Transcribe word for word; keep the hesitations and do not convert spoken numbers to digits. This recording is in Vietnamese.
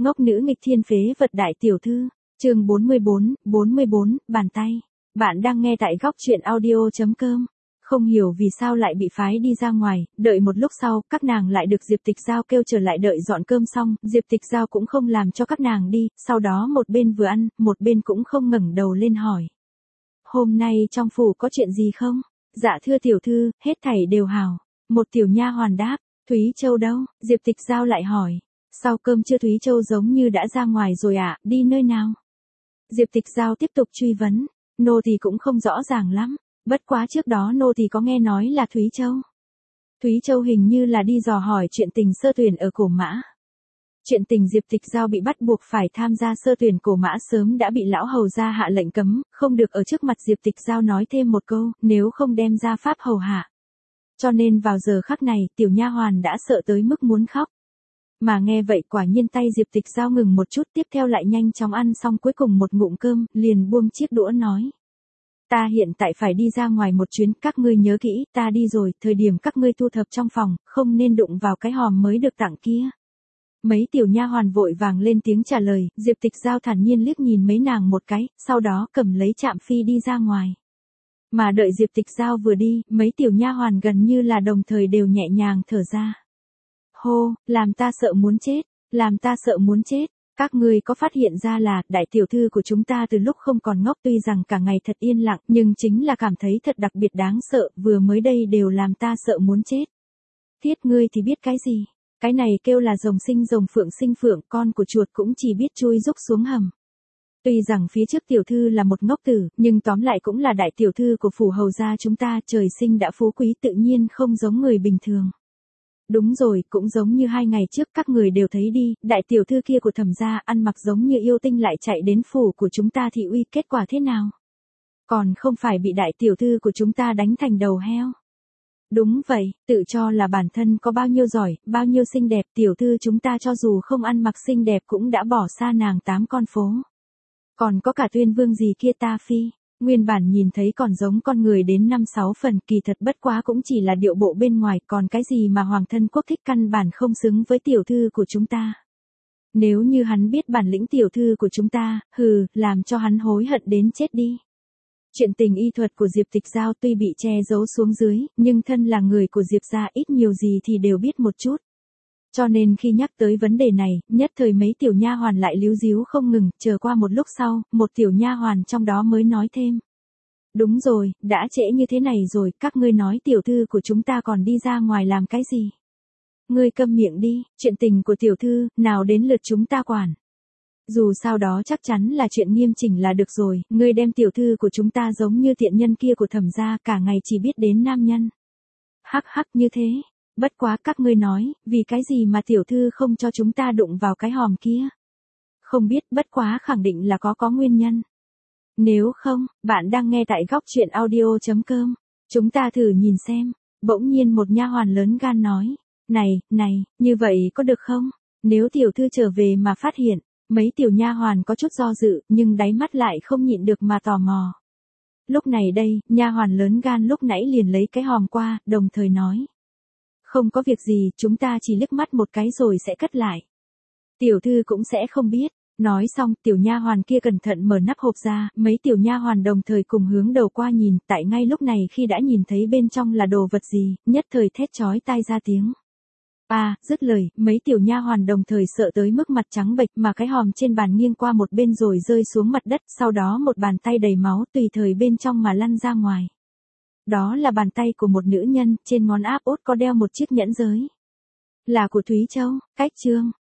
Ngốc nữ nghịch thiên phế vật đại tiểu thư, chương bốn mươi bốn, bốn mươi bốn, bàn tay. Bạn đang nghe tại góc truyện audio chấm com. Không hiểu vì sao lại bị phái đi ra ngoài, đợi một lúc sau, các nàng lại được Diệp Tịch Giao kêu trở lại đợi dọn cơm xong, Diệp Tịch Giao cũng không làm cho các nàng đi, sau đó một bên vừa ăn, một bên cũng không ngẩng đầu lên hỏi. Hôm nay trong phủ có chuyện gì không? Dạ thưa tiểu thư, hết thảy đều hảo. Một tiểu nha hoàn đáp, Thúy Châu đâu? Diệp Tịch Giao lại hỏi. Sau cơm trưa Thúy Châu giống như đã ra ngoài rồi ạ, à, đi nơi nào? Diệp Tịch Giao tiếp tục truy vấn, nô thì cũng không rõ ràng lắm, bất quá trước đó nô thì có nghe nói là Thúy Châu. Thúy Châu hình như là đi dò hỏi chuyện tình sơ tuyển ở Cổ Mã. Chuyện tình Diệp Tịch Giao bị bắt buộc phải tham gia sơ tuyển Cổ Mã sớm đã bị lão hầu gia hạ lệnh cấm, không được ở trước mặt Diệp Tịch Giao nói thêm một câu, nếu không đem ra pháp hầu hạ. Cho nên vào giờ khắc này, tiểu nha hoàn đã sợ tới mức muốn khóc. Mà nghe vậy quả nhiên tay Diệp Tịch Giao ngừng một chút, tiếp theo lại nhanh chóng ăn xong cuối cùng một ngụm cơm, liền buông chiếc đũa nói. Ta hiện tại phải đi ra ngoài một chuyến, các ngươi nhớ kỹ, ta đi rồi, thời điểm các ngươi thu thập trong phòng, không nên đụng vào cái hòm mới được tặng kia. Mấy tiểu nha hoàn vội vàng lên tiếng trả lời, Diệp Tịch Giao thản nhiên liếc nhìn mấy nàng một cái, sau đó cầm lấy chạm phi đi ra ngoài. Mà đợi Diệp Tịch Giao vừa đi, mấy tiểu nha hoàn gần như là đồng thời đều nhẹ nhàng thở ra. Hô, làm ta sợ muốn chết, làm ta sợ muốn chết. Các ngươi có phát hiện ra là, đại tiểu thư của chúng ta từ lúc không còn ngốc tuy rằng cả ngày thật yên lặng, nhưng chính là cảm thấy thật đặc biệt đáng sợ, vừa mới đây đều làm ta sợ muốn chết. Thiết ngươi thì biết cái gì? Cái này kêu là rồng sinh rồng phượng sinh phượng, con của chuột cũng chỉ biết chui rúc xuống hầm. Tuy rằng phía trước tiểu thư là một ngốc tử, nhưng tóm lại cũng là đại tiểu thư của phủ hầu gia chúng ta, trời sinh đã phú quý tự nhiên không giống người bình thường. Đúng rồi, cũng giống như hai ngày trước các người đều thấy đi, đại tiểu thư kia của Thẩm gia ăn mặc giống như yêu tinh lại chạy đến phủ của chúng ta thị uy, kết quả thế nào? Còn không phải bị đại tiểu thư của chúng ta đánh thành đầu heo. Đúng vậy, tự cho là bản thân có bao nhiêu giỏi, bao nhiêu xinh đẹp, tiểu thư chúng ta cho dù không ăn mặc xinh đẹp cũng đã bỏ xa nàng tám con phố. Còn có cả Tuyên Vương gì kia ta phi. Nguyên bản nhìn thấy còn giống con người đến năm sáu phần, kỳ thật bất quá cũng chỉ là điệu bộ bên ngoài, còn cái gì mà hoàng thân quốc thích căn bản không xứng với tiểu thư của chúng ta. Nếu như hắn biết bản lĩnh tiểu thư của chúng ta, hừ, làm cho hắn hối hận đến chết đi. Chuyện tình y thuật của Diệp Tịch Giao tuy bị che giấu xuống dưới, nhưng thân là người của Diệp gia ít nhiều gì thì đều biết một chút. Cho nên khi nhắc tới vấn đề này, nhất thời mấy tiểu nha hoàn lại líu díu không ngừng, chờ qua một lúc sau, một tiểu nha hoàn trong đó mới nói thêm. Đúng rồi, đã trễ như thế này rồi, các ngươi nói tiểu thư của chúng ta còn đi ra ngoài làm cái gì? Ngươi câm miệng đi, chuyện tình của tiểu thư, nào đến lượt chúng ta quản. Dù sao đó chắc chắn là chuyện nghiêm chỉnh là được rồi, ngươi đem tiểu thư của chúng ta giống như tiện nhân kia của Thẩm gia, cả ngày chỉ biết đến nam nhân. Hắc hắc như thế. Bất quá các ngươi nói, vì cái gì mà tiểu thư không cho chúng ta đụng vào cái hòm kia? Không biết, bất quá khẳng định là có có nguyên nhân. Nếu không, bạn đang nghe tại góc truyện audio chấm com. Chúng ta thử nhìn xem. Bỗng nhiên một nha hoàn lớn gan nói. Này, này, như vậy có được không? Nếu tiểu thư trở về mà phát hiện, mấy tiểu nha hoàn có chút do dự, nhưng đáy mắt lại không nhịn được mà tò mò. Lúc này đây, nha hoàn lớn gan lúc nãy liền lấy cái hòm qua, đồng thời nói. Không có việc gì, chúng ta chỉ liếc mắt một cái rồi sẽ cất lại. Tiểu thư cũng sẽ không biết. Nói xong, tiểu nha hoàn kia cẩn thận mở nắp hộp ra, mấy tiểu nha hoàn đồng thời cùng hướng đầu qua nhìn, tại ngay lúc này khi đã nhìn thấy bên trong là đồ vật gì, nhất thời thét chói tai ra tiếng. À, dứt lời, mấy tiểu nha hoàn đồng thời sợ tới mức mặt trắng bệch, mà cái hòm trên bàn nghiêng qua một bên rồi rơi xuống mặt đất, sau đó một bàn tay đầy máu tùy thời bên trong mà lăn ra ngoài. Đó là bàn tay của một nữ nhân, trên ngón áp út có đeo một chiếc nhẫn giới. Là của Thúy Châu, cách chương.